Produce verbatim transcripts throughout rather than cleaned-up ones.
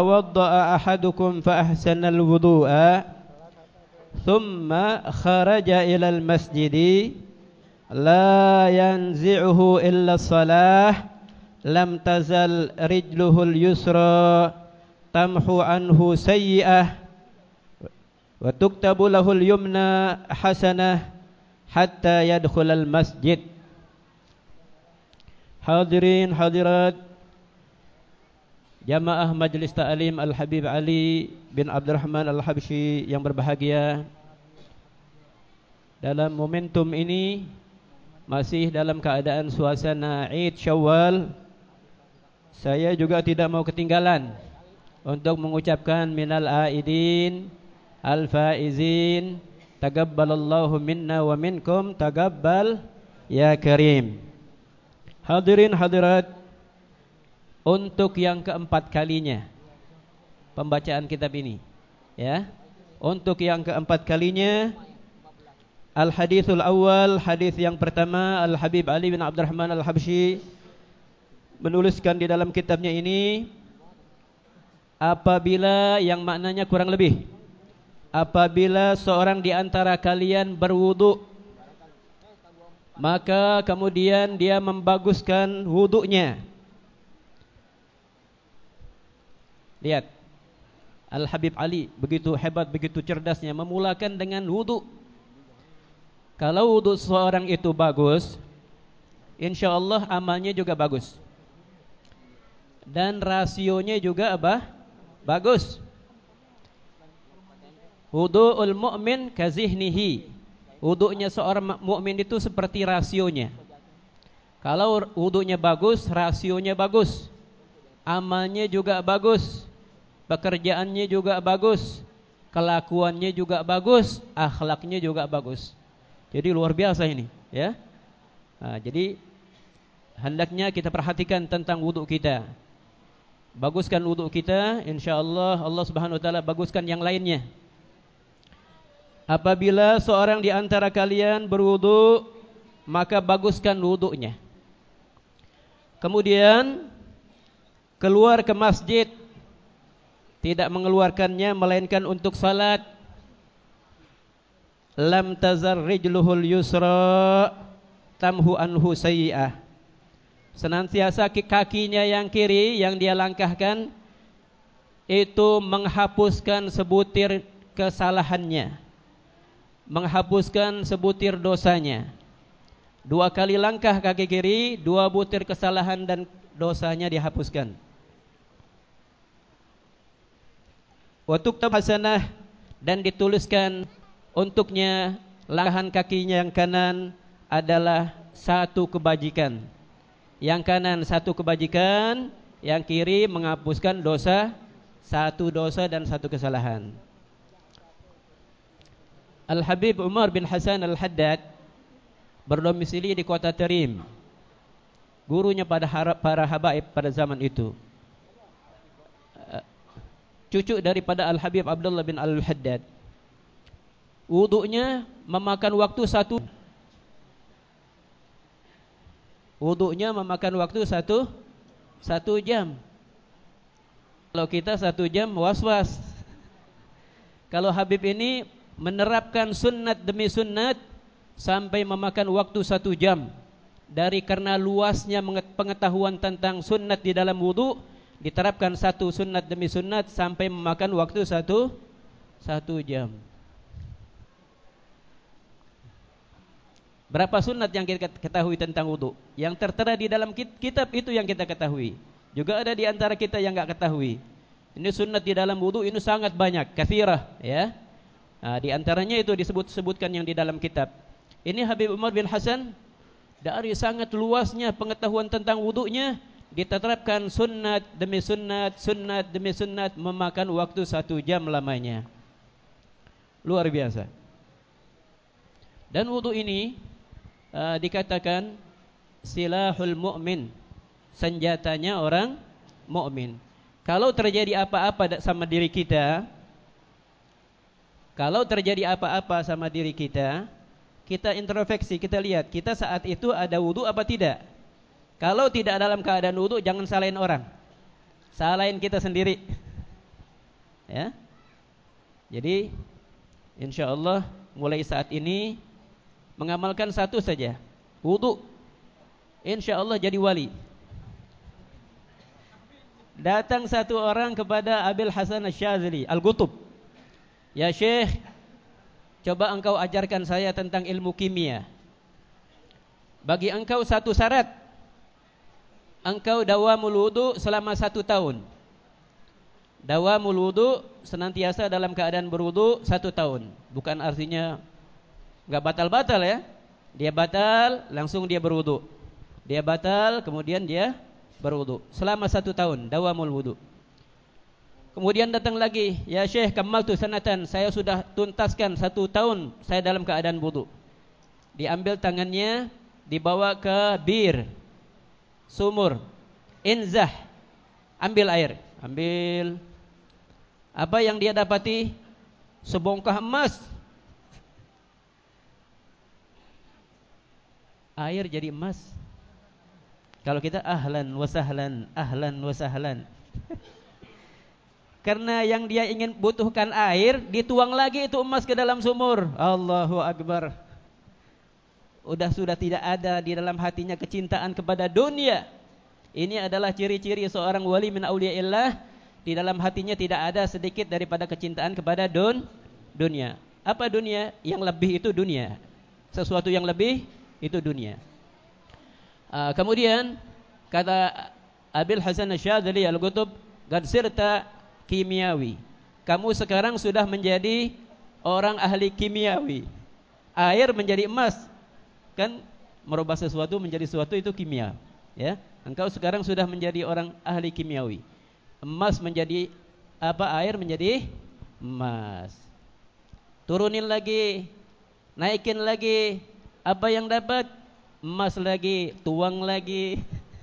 Wadda'a ahadukum fa ahsanal wudu'a thumma kharaja ilal masjidi la yanzi'uhu illa salah lam tazal rijluhul yusra tamhu anhu sayyi'ah wa tuktabu lahul yumna hasanah hatta yadkhulal masjid. Hadirin hadirat jamaah Majlis Ta'lim Al-Habib Ali bin Abdurrahman Al-Habsyi yang berbahagia, dalam momentum ini masih dalam keadaan suasana Eid Syawal, saya juga tidak mau ketinggalan untuk mengucapkan minal aidin al-faizin taqabbalallahu minna wa minkum taqabbal ya karim. Hadirin hadirat, untuk yang keempat kalinya pembacaan kitab ini, ya. Untuk yang keempat kalinya, al-hadithul awal, hadis yang pertama, Al-Habib Ali bin Abdurrahman Al-Habsyi menuliskan di dalam kitabnya ini, apabila, yang maknanya kurang lebih, apabila seorang di antara kalian berwudu, maka kemudian dia membaguskan wudunya. Lihat, Al-Habib Ali begitu hebat, begitu cerdasnya memulakan dengan wudu. Kalau wudu seorang itu bagus, insyaallah amalnya juga bagus. Dan rasionya juga apa? Bagus. Wudu'ul mu'min kazihnihi. Wudunya seorang mukmin itu seperti rasionya. Kalau wudunya bagus, rasionya bagus. Amalnya juga bagus. Pekerjaannya juga bagus. Kelakuannya juga bagus, akhlaknya juga bagus. Jadi luar biasa ini, ya. Nah, jadi hendaknya kita perhatikan tentang wudu kita. Baguskan wudu kita, insyaallah Allah Subhanahu wa taala baguskan yang lainnya. Apabila seorang di antara kalian berwudu, maka baguskan wudunya. Kemudian keluar ke masjid, tidak mengeluarkannya melainkan untuk salat. Lam tazar rijluhul yusra tamhu anhu sayyi'ah. Senantiasa kakinya yang kiri yang dia langkahkan itu menghapuskan sebutir kesalahannya, menghapuskan sebutir dosanya. Dua kali langkah kaki kiri, dua butir kesalahan dan dosanya dihapuskan. Wa tuktab hasanah, dan dituliskan untuknya langkahan kakinya yang kanan adalah satu kebajikan. Yang kanan satu kebajikan, yang kiri menghapuskan dosa, satu dosa dan satu kesalahan. Al-Habib Umar bin Hasan Al-Haddad berdomisili di kota Tarim. Gurunya pada para habaib pada zaman itu, cucu daripada Al-Habib Abdullah bin Al-Haddad. Wudunya memakan waktu satu Wudunya memakan waktu satu Satu jam. Kalau kita satu jam was-was. Kalau Habib ini menerapkan sunnat demi sunnat sampai memakan waktu satu jam. Dari karena luasnya pengetahuan tentang sunnat di dalam wudu, diterapkan satu sunnat demi sunnat sampai memakan waktu satu Satu jam. Berapa sunat yang kita ketahui tentang wudu? Yang tertera di dalam kitab itu yang kita ketahui. Juga ada di antara kita yang enggak ketahui. Ini sunat di dalam wudu ini sangat banyak, katsirah, ya. Nah, di antaranya itu disebut-sebutkan yang di dalam kitab. Ini Habib Umar bin Hasan dari sangat luasnya pengetahuan tentang wudunya, diterapkan sunat demi sunat, sunat demi sunat, memakan waktu satu jam lamanya. Luar biasa. Dan wudu ini Uh, dikatakan silahul mu'min, senjatanya orang mukmin. Kalau terjadi apa-apa sama diri kita, kalau terjadi apa-apa sama diri kita, kita introspeksi, kita lihat kita saat itu ada wudu apa tidak. Kalau tidak dalam keadaan wudu, jangan salahin orang, salahin kita sendiri. ya. Jadi insyaallah mulai saat ini mengamalkan satu saja, wudu, insyaallah jadi wali. Datang satu orang kepada Abil Hasan Asy-Syadzili Al-Qutb, "Ya Syekh, coba engkau ajarkan saya tentang ilmu kimia. Bagi engkau satu syarat, engkau dawamul wudu selama satu tahun. Dawamul wudu, senantiasa dalam keadaan berwudu satu tahun. Bukan artinya enggak batal-batal ya. Dia batal, langsung dia berwudu. Dia batal, kemudian dia berwudu selama satu tahun, dawamul wudu. Kemudian datang lagi, "Ya Syekh, kamaltu sanatan, saya sudah tuntaskan satu tahun saya dalam keadaan wudu." Diambil tangannya, dibawa ke bir, sumur, inzah, ambil air, ambil. Apa yang dia dapati? Sebongkah emas. Air jadi emas. Kalau kita ahlan wa sahlan, ahlan wa sahlan. Karena yang dia ingin butuhkan air, dituang lagi itu emas ke dalam sumur. Allahu Akbar. Udah sudah tidak ada di dalam hatinya kecintaan kepada dunia. Ini adalah ciri-ciri seorang wali min auliyaillah. Di dalam hatinya tidak ada sedikit daripada kecintaan kepada dun, dunia. Apa dunia? Yang lebih itu dunia. Sesuatu yang lebih itu dunia. Uh, kemudian kata Abil Hasan Asy-Syadzili Al-Qutb, "Qad sirta kimiawi." Kamu sekarang sudah menjadi orang ahli kimiawi. Air menjadi emas. Kan merubah sesuatu menjadi sesuatu itu kimia, ya. Engkau sekarang sudah menjadi orang ahli kimiawi. Emas menjadi apa? Air menjadi emas. Turunin lagi, naikin lagi. Apa yang dapat? Emas lagi, tuang lagi.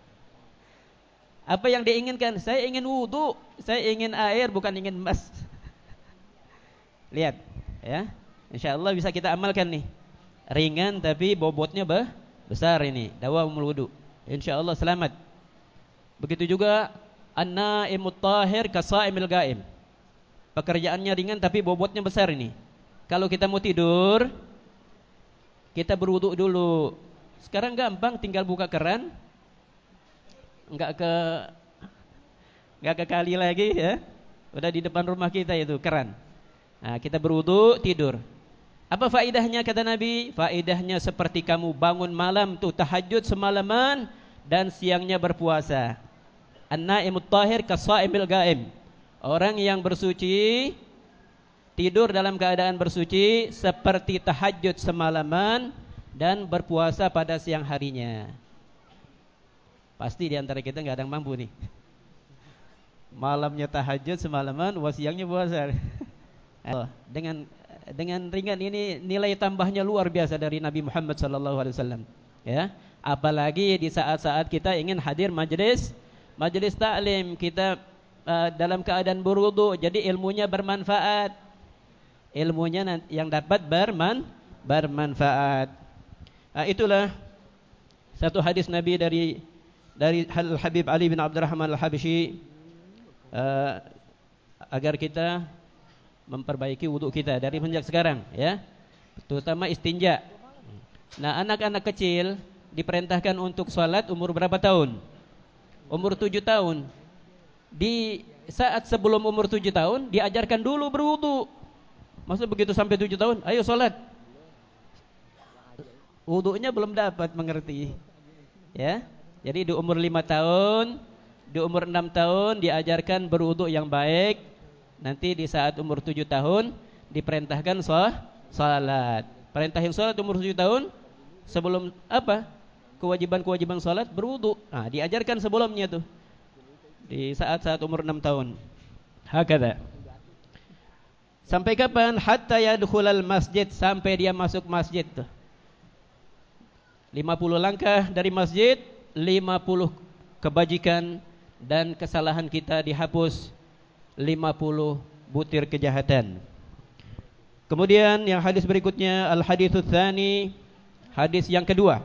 Apa yang diinginkan? Saya ingin wudu, saya ingin air, bukan ingin emas. Lihat, ya. Insyaallah bisa kita amalkan nih. Ringan tapi bobotnya bah, besar ini. Dawamul wudu. Insyaallah selamat. Begitu juga an-naimut tahir kasaimil gaim. Pekerjaannya ringan tapi bobotnya besar ini. Kalau kita mau tidur, kita berwudu dulu. Sekarang gampang, tinggal buka keran, enggak ke enggak ke kali lagi ya. Udah di depan rumah kita itu keran. Nah, kita berwudu, tidur. Apa faedahnya kata Nabi? Faedahnya seperti kamu bangun malam tuh tahajud semalaman dan siangnya berpuasa. An-naimut tahir kasaimil gaim. Orang yang bersuci tidur dalam keadaan bersuci seperti tahajud semalaman dan berpuasa pada siang harinya. Pasti di antara kita enggak ada yang mampu nih. Malamnya tahajud semalaman, siangnya puasa. Dengan dengan ringan ini nilai tambahnya luar biasa dari Nabi Muhammad sallallahu alaihi wasallam, ya. Apalagi di saat-saat kita ingin hadir majelis majelis taklim, kita uh, dalam keadaan berwudu, jadi ilmunya bermanfaat. Ilmunya yang dapat berman bermanfaat. Nah, itulah satu hadis Nabi dari dari Al-Habib Ali bin Abdurrahman Al-Habsyi uh, agar kita memperbaiki wudu kita dari sejak sekarang, ya. Terutama istinja. Nah, anak-anak kecil diperintahkan untuk salat umur berapa tahun? Umur tujuh tahun. Di saat sebelum umur tujuh tahun diajarkan dulu berwudu. Maksud begitu sampai tujuh tahun, ayo salat. Wudunya belum dapat mengerti, ya. Jadi di umur lima tahun, di umur enam tahun diajarkan berwudu yang baik. Nanti di saat umur tujuh tahun diperintahkan salat. Perintahin salat umur tujuh tahun, sebelum apa? Kewajiban-kewajiban salat berwudu. Nah, diajarkan sebelumnya tuh. Di saat-saat umur enam tahun. Hakadha. Sampai kapan? Hatta yadkhulal masjid, sampai dia masuk masjid tuh. lima puluh langkah dari masjid, lima puluh kebajikan dan kesalahan kita dihapus, lima puluh butir kejahatan. Kemudian yang hadis berikutnya, al-haditsus tsani, hadis yang kedua.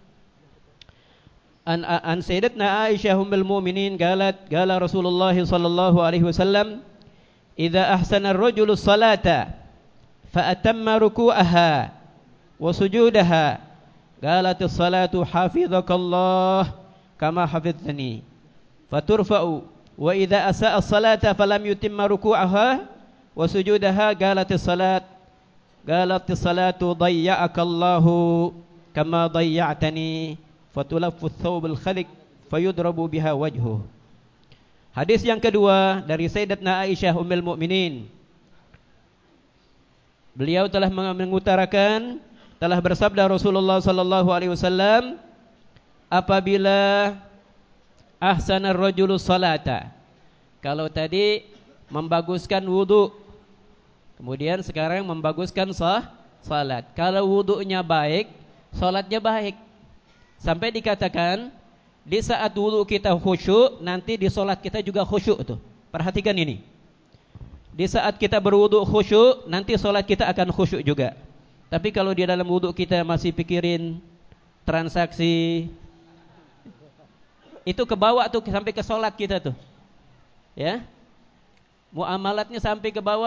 An an sayyidatna Aisyah ummul mukminin qalat qala Rasulullah sallallahu alaihi wasallam idza ahsana ar-rajulu salata fa atamma ruku'aha wa sujudaha qalatis salatu hafizakallah kama hafiztani faturfa'u wa idza asa'a as-salata falam yutimma ruku'aha wa sujudaha qalatis salat qalatis salatu dayya'akallahu kama dayya'tani fatulaffu ath-thawb al-khaliq fayudrabu biha wajhuhu. Hadis yang kedua dari Sayyidatna Aisyah Ummul Mukminin. Beliau telah mengutarakan, telah bersabda Rasulullah sallallahu alaihi wasallam, apabila ahsanar rajulu salata. Kalau tadi membaguskan wudu, kemudian sekarang membaguskan sah, salat. Kalau wudunya baik, salatnya baik. Sampai dikatakan di saat wudu kita khusyuk, nanti di solat kita juga khusyuk tuh. Perhatikan ini. Di saat kita berwudu khusyuk, nanti solat kita akan khusyuk juga. Tapi kalau di dalam wudu kita masih pikirin transaksi, itu kebawa tuh sampai ke solat kita tuh. Ya. Muamalatnya sampai ke bawah.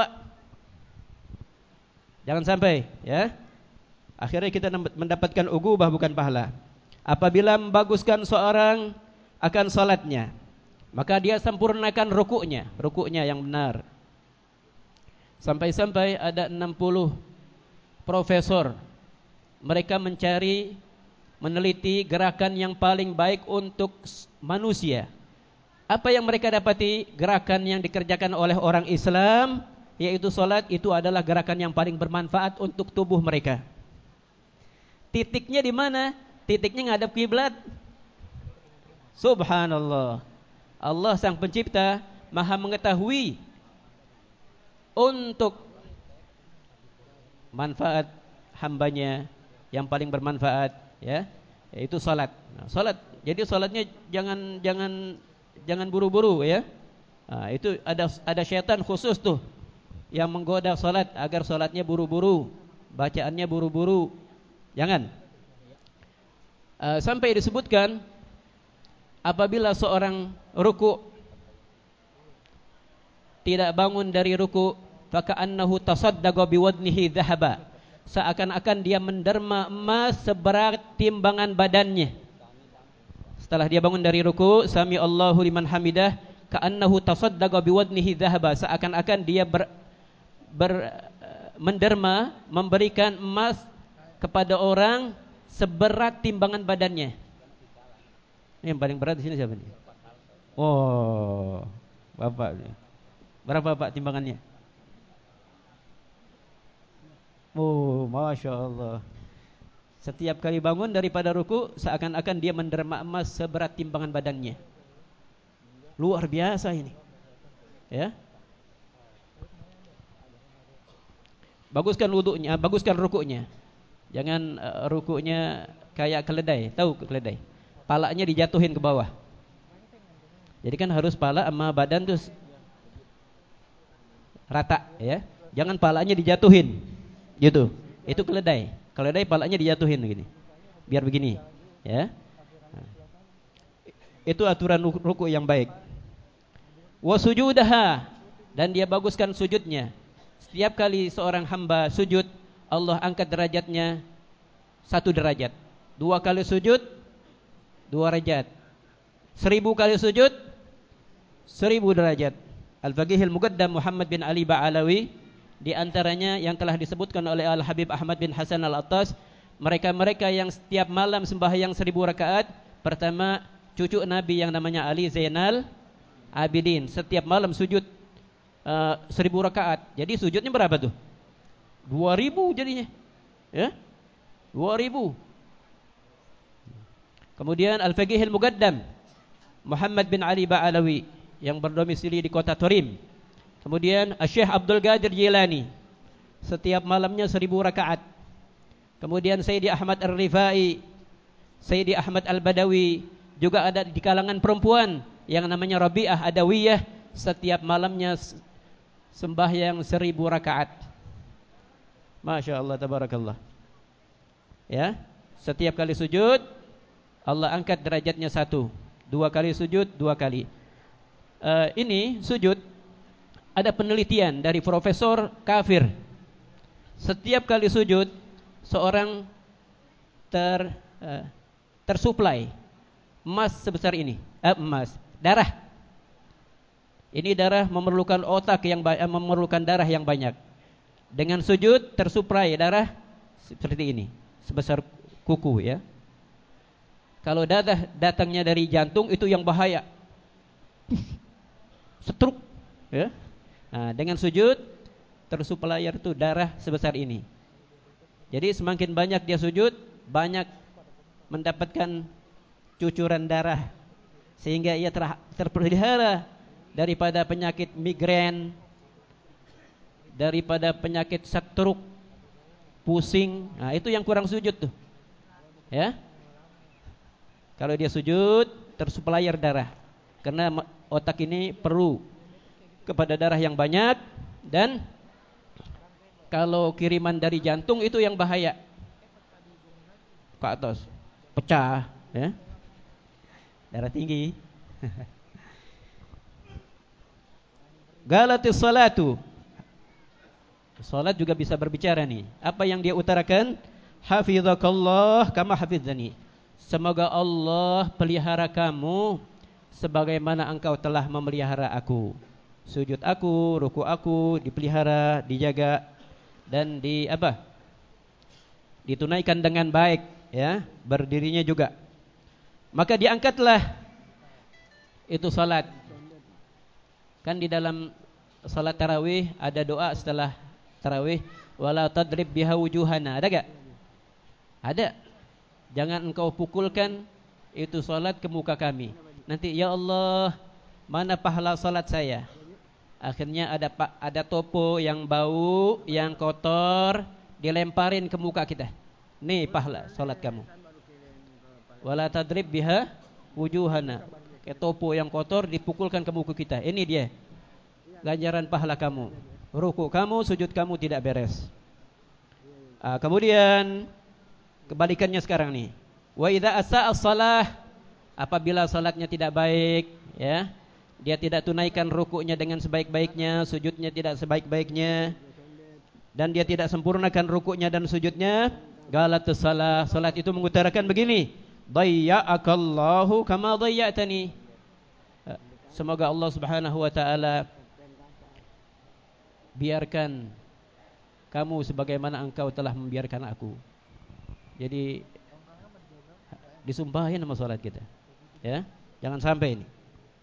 Jangan sampai, ya. Akhirnya kita mendapatkan ugubah bukan pahala. Apabila membaguskan seorang akan salatnya, maka dia sempurnakan rukuknya, rukuknya yang benar. Sampai-sampai ada enam puluh profesor, mereka mencari, meneliti gerakan yang paling baik untuk manusia. Apa yang mereka dapati? Gerakan yang dikerjakan oleh orang Islam, yaitu salat, itu adalah gerakan yang paling bermanfaat untuk tubuh mereka. Titiknya di mana? Titiknya ngadap kiblat. Subhanallah. Allah sang pencipta maha mengetahui untuk manfaat hambanya yang paling bermanfaat, ya, yaitu salat. Nah, salat. Jadi salatnya jangan jangan jangan buru-buru, ya. Nah, itu ada ada syaitan khusus tuh yang menggoda salat agar salatnya buru-buru, bacaannya buru-buru. Jangan. Uh, sampai disebutkan apabila seorang ruku tidak bangun dari ruku, faka'annahu tasaddaqa biwadnihi dhahaba, seakan-akan dia menderma emas seberat timbangan badannya. Setelah dia bangun dari ruku, sami Allahu liman hamidah, ka'annahu tasaddaqa biwadnihi dhahaba, seakan-akan dia ber, ber menderma, memberikan emas kepada orang seberat timbangan badannya. Ini yang paling berat di sini siapa nih? Oh, bapak. Berapa pak timbangannya? Oh, masya Allah. Setiap kali bangun daripada ruku, seakan-akan dia menderma emas seberat timbangan badannya. Luar biasa ini. Ya. Baguskan wudunya, baguskan rukunya. Jangan uh, rukuknya kayak keledai. Tahu keledai? Palanya dijatuhin ke bawah. Jadi kan harus pala sama badan tuh rata, ya. Jangan palanya dijatuhin. Gitu. Itu keledai. Keledai palanya dijatuhin begini. Biar begini, ya. Nah. Itu aturan ruku yang baik. Wa sujudaha, dan dia baguskan sujudnya. Setiap kali seorang hamba sujud, Allah angkat derajatnya satu derajat. Dua kali sujud, dua derajat. Seribu kali sujud, seribu derajat. Al-Faqihil Muqaddam Muhammad bin Ali Ba'alawi, di antaranya yang telah disebutkan oleh Al-Habib Ahmad bin Hasan Al-Attas, mereka-mereka yang setiap malam sembahyang seribu rakaat. Pertama, cucu Nabi yang namanya Ali Zainal Abidin, setiap malam sujud uh, seribu rakaat. Jadi sujudnya berapa tuh? Dua ribu jadinya, ya, dua ribu. Kemudian Al-Faqihil Muqaddam Muhammad bin Ali Ba'alawi yang berdomisili di kota Turim. Kemudian Syekh Abdul Qadir Jilani, setiap malamnya seribu rakaat. Kemudian Sayyidi Ahmad Ar-Rifai, Sayyidi Ahmad Al-Badawi, juga ada di kalangan perempuan yang namanya Rabi'ah Adawiyah, setiap malamnya sembahyang seribu rakaat. Masya Allah, tabarakallah. Ya, setiap kali sujud Allah angkat derajatnya satu. Dua kali sujud, dua kali. Uh, ini sujud ada penelitian dari profesor kafir. Setiap kali sujud seorang ter uh, tersuplai emas sebesar ini, eh, emas, darah. Ini darah memerlukan otak yang ba- eh, memerlukan darah yang banyak. Dengan sujud tersuplai darah seperti ini, sebesar kuku ya. Kalau darah datangnya dari jantung itu yang bahaya. Stroke ya. Nah, dengan sujud tersuplai itu darah sebesar ini. Jadi semakin banyak dia sujud, banyak mendapatkan cucuran darah sehingga ia ter- terpelihara daripada penyakit migrain, daripada penyakit stroke, pusing. Nah, itu yang kurang sujud tuh. Ya. Kalau dia sujud tersuplai darah. Karena otak ini perlu kepada darah yang banyak, dan kalau kiriman dari jantung itu yang bahaya. Ke atas, pecah, ya. Darah tinggi. Galatis salatu. Salat juga bisa berbicara nih. Apa yang dia utarakan? Hafizakallah kama hafizani. Semoga Allah pelihara kamu sebagaimana engkau telah memelihara aku. Sujud aku, ruku aku dipelihara, dijaga dan di apa? Ditunaikan dengan baik, ya. Berdirinya juga. Maka diangkatlah itu salat. Kan di dalam salat tarawih ada doa setelah tarawih, wala tadrib biha wujuhana. Ada enggak? Ada. Jangan engkau pukulkan itu salat ke muka kami. Nanti ya Allah, mana pahala salat saya? Akhirnya ada ada topo yang bau, yang kotor dilemparin ke muka kita. Nih pahala salat kamu. Wala tadrib biha wujuhana. Kayak topo yang kotor dipukulkan ke muka kita. Ini dia ganjaran pahala kamu. Ruku kamu, sujud kamu tidak beres. Ah, kemudian kebalikannya sekarang nih. Wa idza asaa shalah, apabila salatnya tidak baik, ya. Dia tidak tunaikan rukuknya dengan sebaik-baiknya, sujudnya tidak sebaik-baiknya, dan dia tidak sempurnakan rukuknya dan sujudnya. Galatus salah. Salat itu mengutarakan begini, dayya'akallahu kama dayya'tani. Semoga Allah Subhanahu wa taala biarkan kamu sebagaimana engkau telah membiarkan aku. Jadi disumpahin sama salat kita. Ya, jangan sampai ini.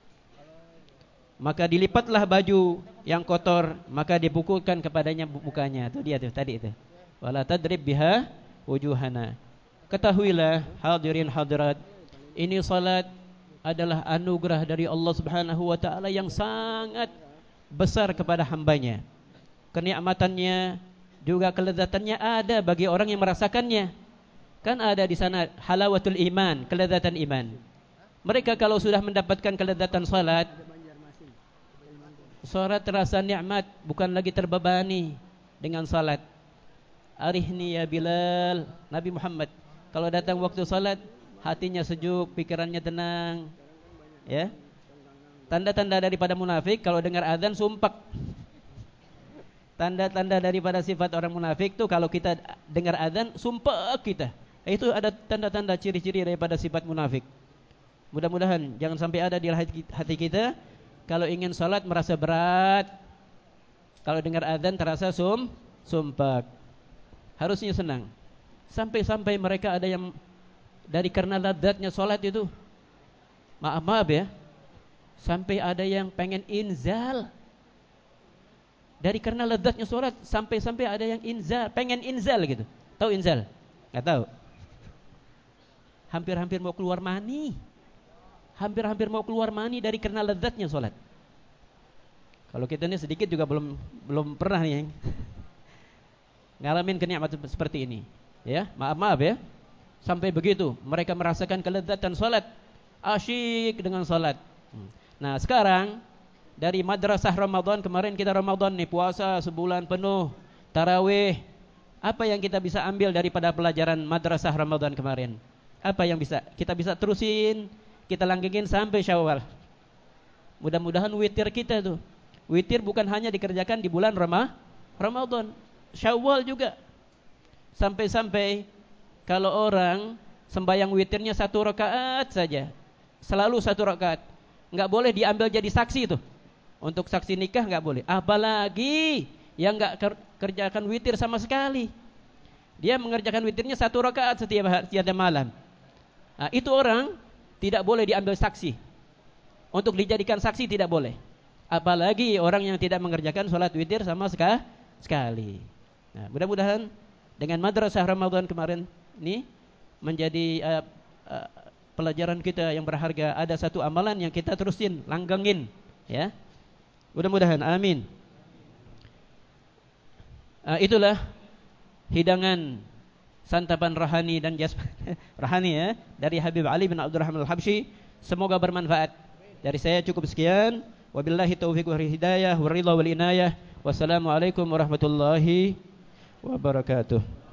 Maka dilipatlah baju yang kotor, maka dipukulkan kepadanya mukanya. Itu dia tuh tadi itu. Wala tadrib biha wujuhana. Ketahuilah hadirin hadirat, ini salat adalah anugerah dari Allah Subhanahu wa taala yang sangat besar kepada hambanya. Kenikmatannya juga kelezatannya ada bagi orang yang merasakannya. Kan ada di sana halawatul iman, kelezatan iman. Mereka kalau sudah mendapatkan kelezatan salat, salat terasa nikmat, bukan lagi terbebani dengan salat. Arihni ya Bilal, Nabi Muhammad kalau datang waktu salat, hatinya sejuk, pikirannya tenang. Ya. Tanda-tanda daripada munafik kalau dengar azan sumpak. Tanda-tanda daripada sifat orang munafik tuh kalau kita dengar azan sumpak kita. Itu ada tanda-tanda ciri-ciri daripada sifat munafik. Mudah-mudahan jangan sampai ada di hati kita. Kalau ingin salat merasa berat, kalau dengar azan terasa sum sumpak. Harusnya senang. Sampai-sampai mereka ada yang dari karena ladzatnya salat itu, maaf-maaf ya, sampai ada yang pengen inzal. Dari karena ladzatnya salat sampai-sampai ada yang inzal, pengen inzal gitu. Tahu inzal? Enggak tahu. Hampir-hampir mau keluar mani. Hampir-hampir mau keluar mani dari karena lezatnya sholat. Kalau kita ini sedikit juga belum belum pernah nih ngalamin kenikmatan seperti ini. Ya, maaf-maaf ya. Sampai begitu mereka merasakan kelezatan sholat, asyik dengan sholat. Nah sekarang dari madrasah Ramadan, kemarin kita Ramadan nih, puasa sebulan penuh, tarawih. Apa yang kita bisa ambil daripada pelajaran madrasah Ramadan kemarin? Apa yang bisa kita bisa terusin, kita langgengin sampai Syawal. Mudah-mudahan witir kita tuh Witir bukan hanya dikerjakan di bulan Rama, Ramadan, Syawal juga. Sampai-sampai kalau orang sembahyang witirnya satu rakaat saja, selalu satu rakaat, nggak boleh diambil jadi saksi itu. Untuk saksi nikah nggak boleh. Apalagi yang nggak kerjakan witir sama sekali. Dia mengerjakan witirnya satu rakaat setiap hari, setiap malam. Nah, itu orang tidak boleh diambil saksi. Untuk dijadikan saksi tidak boleh. Apalagi orang yang tidak mengerjakan sholat witir sama sekali. Nah, mudah-mudahan dengan madrasah Ramadan kemarin ini menjadi uh, uh, pelajaran kita yang berharga. Ada satu amalan yang kita terusin, langgengin, ya. Mudah-mudahan, amin. Uh, itulah hidangan santapan rohani dan jasmani rohani ya dari Habib Ali bin Abdurrahman Al-Habsyi. Semoga bermanfaat. Dari saya cukup sekian. Wabillahi taufiq wal hidayah wal ridha wal inayah. Wassalamualaikum warahmatullahi wabarakatuh.